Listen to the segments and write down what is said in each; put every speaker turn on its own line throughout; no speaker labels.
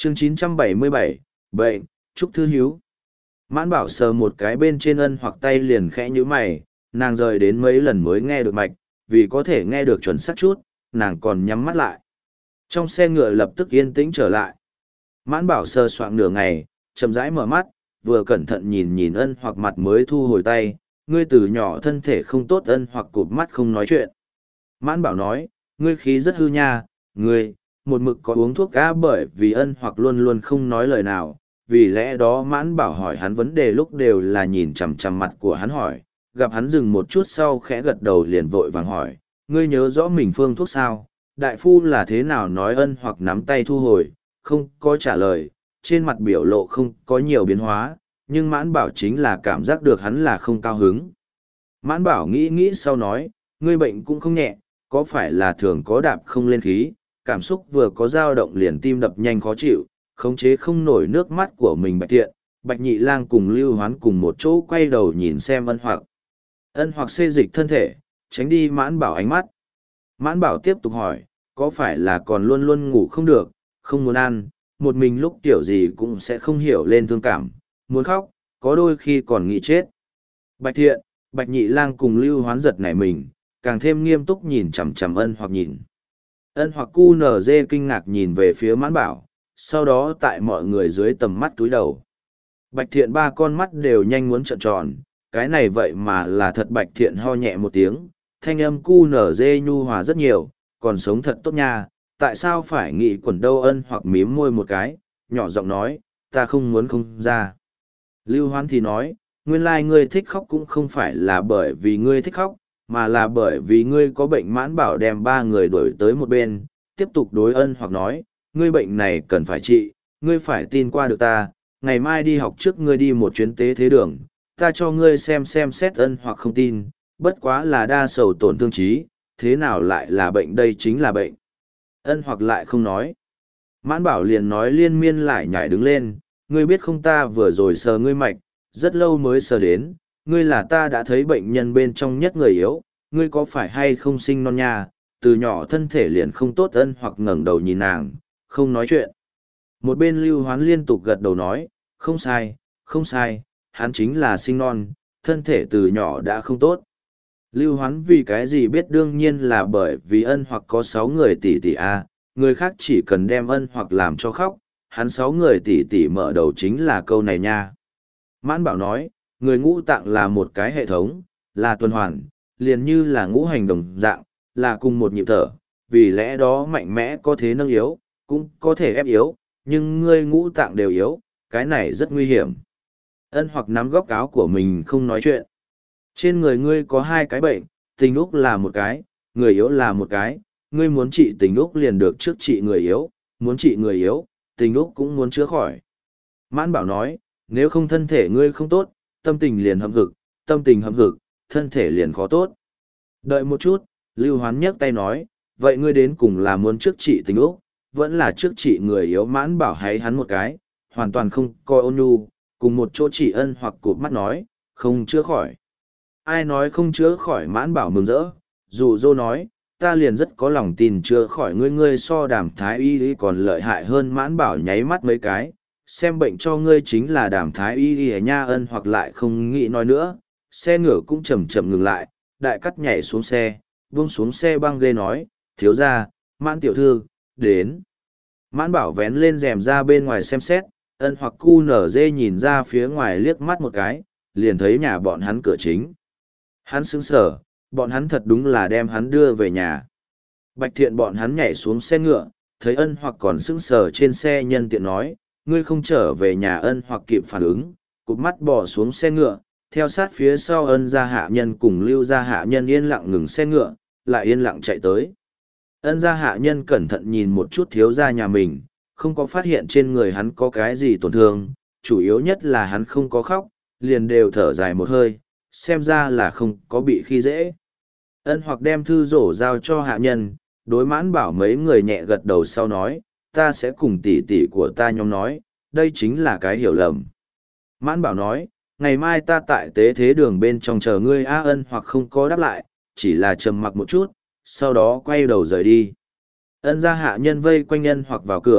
Chương 977, bệnh, Trúc Thư Hiếu. Mãn bảo sờ một cái bên trên ân hoặc tay liền khẽ như mày, nàng rời đến mấy lần mới nghe được mạch, vì có thể nghe được chuẩn xác chút, nàng còn nhắm mắt lại. Trong xe ngựa lập tức yên tĩnh trở lại. Mãn bảo sờ soạng nửa ngày, chậm rãi mở mắt, vừa cẩn thận nhìn nhìn ân hoặc mặt mới thu hồi tay, ngươi từ nhỏ thân thể không tốt. Ân hoặc cụp mắt không nói chuyện. Mãn bảo nói, ngươi khí rất hư nha, ngươi, một mực có uống thuốc á. Bởi vì ân hoặc luôn luôn không nói lời nào, vì lẽ đó mãn bảo hỏi hắn vấn đề lúc đều là nhìn chằm chằm mặt của hắn hỏi, gặp hắn dừng một chút sau khẽ gật đầu liền vội vàng hỏi, ngươi nhớ rõ mình phương thuốc sao, đại phu là thế nào nói. Ân hoặc nắm tay thu hồi, không có trả lời, trên mặt biểu lộ không có nhiều biến hóa, nhưng mãn bảo chính là cảm giác được hắn là không cao hứng. Mãn bảo nghĩ nghĩ sau nói, ngươi bệnh cũng không nhẹ, có phải là thường có đạp không lên khí, cảm xúc vừa có dao động liền tim đập nhanh khó chịu, khống chế không nổi nước mắt của mình. Bạch Thiện, Bạch Nhị Lang cùng Lưu Hoán cùng một chỗ quay đầu nhìn xem ân hoặc. Ân hoặc xê dịch thân thể, tránh đi mãn bảo ánh mắt. Mãn bảo tiếp tục hỏi, có phải là còn luôn luôn ngủ không được, không muốn ăn, một mình lúc kiểu gì cũng sẽ không hiểu lên thương cảm, muốn khóc, có đôi khi còn nghĩ chết. Bạch Thiện, Bạch Nhị Lang cùng Lưu Hoán giật nảy mình, càng thêm nghiêm túc nhìn chằm chằm ân hoặc nhìn. Ân hoặc cu nở dê kinh ngạc nhìn về phía mãn bảo, sau đó tại mọi người dưới tầm mắt túi đầu. Bạch Thiện ba con mắt đều nhanh muốn trợn tròn, cái này vậy mà là thật. Bạch Thiện ho nhẹ một tiếng, thanh âm cu nở dê nhu hòa rất nhiều, còn sống thật tốt nha, tại sao phải nghĩ quẩn đâu. Ân hoặc mím môi một cái, nhỏ giọng nói, ta không muốn không ra. Lưu Hoán thì nói, nguyên lai ngươi thích khóc cũng không phải là bởi vì ngươi thích khóc, mà là bởi vì ngươi có bệnh. Mãn bảo đem ba người đuổi tới một bên, tiếp tục đối ân hoặc nói, ngươi bệnh này cần phải trị, ngươi phải tin qua được ta, ngày mai đi học trước ngươi đi một chuyến tế thế đường, ta cho ngươi xem xét. Ân hoặc không tin, bất quá là đa sầu tổn thương trí, thế nào lại là bệnh, đây chính là bệnh. Ân hoặc lại không nói. Mãn bảo liền nói liên miên lại nhảy đứng lên, ngươi biết không, ta vừa rồi sờ ngươi mạch, rất lâu mới sờ đến, ngươi là ta đã thấy bệnh nhân bên trong nhất người yếu, ngươi có phải hay không sinh non nha, từ nhỏ thân thể liền không tốt. Ân hoặc ngẩng đầu nhìn nàng, không nói chuyện. Một bên Lưu Hoán liên tục gật đầu nói, không sai, không sai, hắn chính là sinh non, thân thể từ nhỏ đã không tốt. Lưu Hoán vì cái gì biết, đương nhiên là bởi vì ân hoặc có 6 người tỷ tỷ a, người khác chỉ cần đem ân hoặc làm cho khóc, hắn 6 người tỷ tỷ mở đầu chính là câu này nha. Mãn bảo nói, người ngũ tạng là một cái hệ thống, là tuần hoàn, liền như là ngũ hành đồng dạng, là cùng một nhịp thở, vì lẽ đó mạnh mẽ có thể nâng yếu, cũng có thể ép yếu, nhưng ngươi ngũ tạng đều yếu, cái này rất nguy hiểm. Ân hoặc nắm góc áo của mình không nói chuyện. Trên người ngươi có 2 cái bệnh, tình úc là một cái, người yếu là một cái, ngươi muốn trị tình úc liền được trước trị người yếu, muốn trị người yếu, tình úc cũng muốn chữa khỏi. Mãn bảo nói, nếu không thân thể ngươi không tốt, tâm tình liền hậm hực, tâm tình hậm hực, thân thể liền khó tốt. Đợi một chút, Lưu Hoán nhấc tay nói, vậy ngươi đến cùng là muốn trước trị tình úc, vẫn là trước trị người yếu. Mãn bảo hay hắn một cái, hoàn toàn không coi ôn nhu, cùng một chỗ trị ân hoặc cụp mắt nói, không chữa khỏi. Ai nói không chữa khỏi? Mãn bảo mừng rỡ, dụ dỗ nói, ta liền rất có lòng tin chữa khỏi ngươi, ngươi so Đàm thái y còn lợi hại hơn. Mãn bảo nháy mắt mấy cái, xem bệnh cho ngươi chính là Đàm thái y nha. Ân hoặc lại không nghĩ nói nữa, xe ngựa cũng chậm chậm ngừng lại, đại cắt nhảy xuống xe, buông xuống xe băng ghê nói, thiếu gia, Mãn tiểu thư đến. Mãn bảo vén lên rèm ra bên ngoài xem xét, ân hoặc cu nở dê nhìn ra phía ngoài liếc mắt một cái, liền thấy nhà bọn hắn cửa chính. Hắn sững sờ, bọn hắn thật đúng là đem hắn đưa về nhà. Bạch Thiện bọn hắn nhảy xuống xe ngựa, thấy ân hoặc còn sững sờ trên xe, nhân tiện nói, ngươi không trở về nhà. Ân hoặc kịp phản ứng, cụp mắt bỏ xuống xe ngựa, theo sát phía sau ân gia hạ nhân cùng Lưu gia hạ nhân yên lặng ngừng xe ngựa, lại yên lặng chạy tới. Ân gia hạ nhân cẩn thận nhìn một chút thiếu gia nhà mình, không có phát hiện trên người hắn có cái gì tổn thương, chủ yếu nhất là hắn không có khóc, liền đều thở dài một hơi, xem ra là không có bị khi dễ. Ân hoặc đem thư rổ giao cho hạ nhân, đối Mãn bảo mấy người nhẹ gật đầu sau nói, ta sẽ cùng tỷ tỷ của ta nhóm nói, đây chính là cái hiểu lầm. Mãn bảo nói, ngày mai ta tại tế thế đường bên trong chờ ngươi. Ân hoặc không có đáp lại, chỉ là trầm mặc một chút, sau đó quay đầu rời đi. Ân gia hạ nhân vây quanh ân hoặc vào cửa,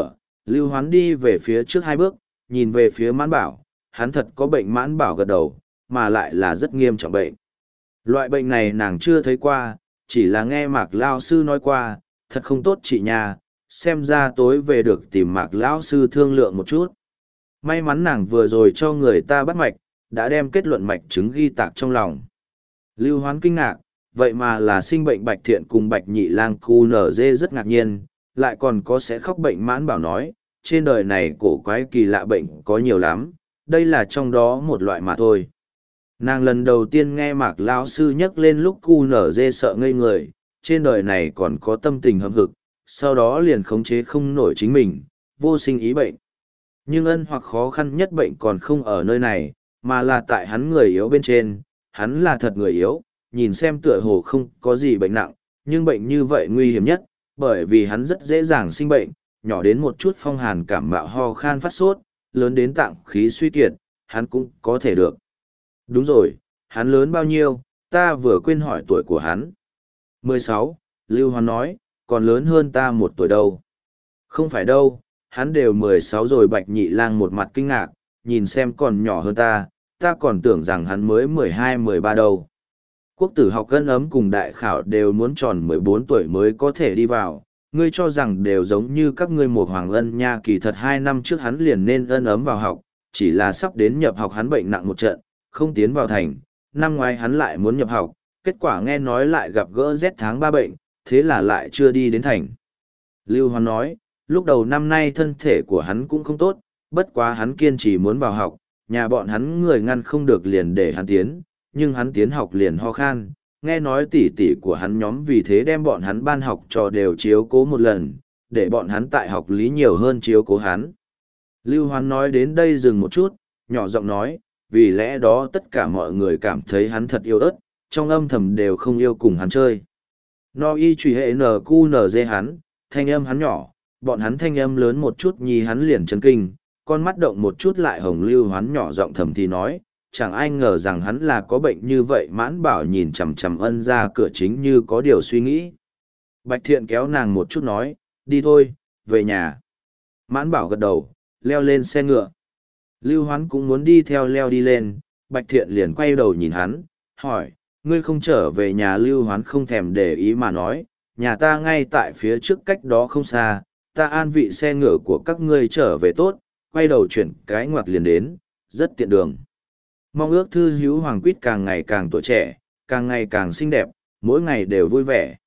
Lưu Hoán đi về phía trước 2 bước, nhìn về phía Mãn Bảo, hắn thật có bệnh. Mãn Bảo gật đầu, mà lại là rất nghiêm trọng bệnh. Loại bệnh này nàng chưa thấy qua, chỉ là nghe Mạc Lao Sư nói qua, thật không tốt chị nhà, xem ra tối về được tìm Mạc Lão Sư thương lượng một chút. May mắn nàng vừa rồi cho người ta bắt mạch, đã đem kết luận mạch chứng ghi tạc trong lòng. Lưu Hoán kinh ngạc, vậy mà là sinh bệnh Bạch Thiện cùng Bạch Nhị Lang cu nở dê rất ngạc nhiên, lại còn có sẽ khóc bệnh. Mãn Bảo nói, trên đời này cổ quái kỳ lạ bệnh có nhiều lắm, đây là trong đó một loại mà thôi. Nàng lần đầu tiên nghe Mạc Lão Sư nhắc lên lúc cu nở dê sợ ngây người, trên đời này còn có tâm tình hâm hực, sau đó liền khống chế không nổi chính mình, vô sinh ý bệnh. Nhưng ân hoặc khó khăn nhất bệnh còn không ở nơi này, mà là tại hắn người yếu bên trên, hắn là thật người yếu, nhìn xem tựa hồ không có gì bệnh nặng, nhưng bệnh như vậy nguy hiểm nhất, bởi vì hắn rất dễ dàng sinh bệnh, nhỏ đến một chút phong hàn cảm mạo ho khan phát sốt, lớn đến tạng khí suy kiệt, hắn cũng có thể được. Đúng rồi, hắn lớn bao nhiêu, ta vừa quên hỏi tuổi của hắn. 16, Lưu Hoán nói, còn lớn hơn ta 1 tuổi đâu. Không phải đâu, hắn đều 16 rồi. Bạch Nhị Lang một mặt kinh ngạc, nhìn xem còn nhỏ hơn ta còn tưởng rằng hắn mới 12-13 đâu. Quốc tử học ân ấm cùng đại khảo đều muốn tròn 14 tuổi mới có thể đi vào, ngươi cho rằng đều giống như các ngươi một Hoàng Ân nha. Kỳ thật 2 năm trước hắn liền nên ân ấm vào học, chỉ là sắp đến nhập học hắn bệnh nặng một trận, không tiến vào thành. Năm ngoái hắn lại muốn nhập học, kết quả nghe nói lại gặp gỡ rét tháng 3 bệnh, thế là lại chưa đi đến thành. Lưu Hoán nói, lúc đầu năm nay thân thể của hắn cũng không tốt, bất quá hắn kiên trì muốn vào học, nhà bọn hắn người ngăn không được liền để hắn tiến, nhưng hắn tiến học liền ho khan, nghe nói tỷ tỷ của hắn nhóm vì thế đem bọn hắn ban học trò đều chiếu cố một lần, để bọn hắn tại học lý nhiều hơn chiếu cố hắn. Lưu Hoán nói đến đây dừng một chút, nhỏ giọng nói, vì lẽ đó tất cả mọi người cảm thấy hắn thật yêu ớt, trong âm thầm đều không yêu cùng hắn chơi. No y truy hệ NQNZ hắn, thanh âm hắn nhỏ, bọn hắn thanh âm lớn một chút nhi hắn liền chấn kinh, con mắt động một chút lại hồng. Lưu Hoán nhỏ giọng thầm thì nói, chẳng ai ngờ rằng hắn là có bệnh như vậy. Mãn Bảo nhìn chằm chằm Ân ra cửa chính như có điều suy nghĩ. Bạch Thiện kéo nàng một chút nói, đi thôi, về nhà. Mãn Bảo gật đầu, leo lên xe ngựa. Lưu Hoán cũng muốn đi theo leo đi lên, Bạch Thiện liền quay đầu nhìn hắn, hỏi, ngươi không trở về nhà? Lưu Hoán không thèm để ý mà nói, nhà ta ngay tại phía trước cách đó không xa, ta an vị xe ngựa của các ngươi trở về tốt, quay đầu chuyển cái ngoặt liền đến, rất tiện đường. Mong ước thư hữu Hoàng Quýt càng ngày càng tuổi trẻ, càng ngày càng xinh đẹp, mỗi ngày đều vui vẻ.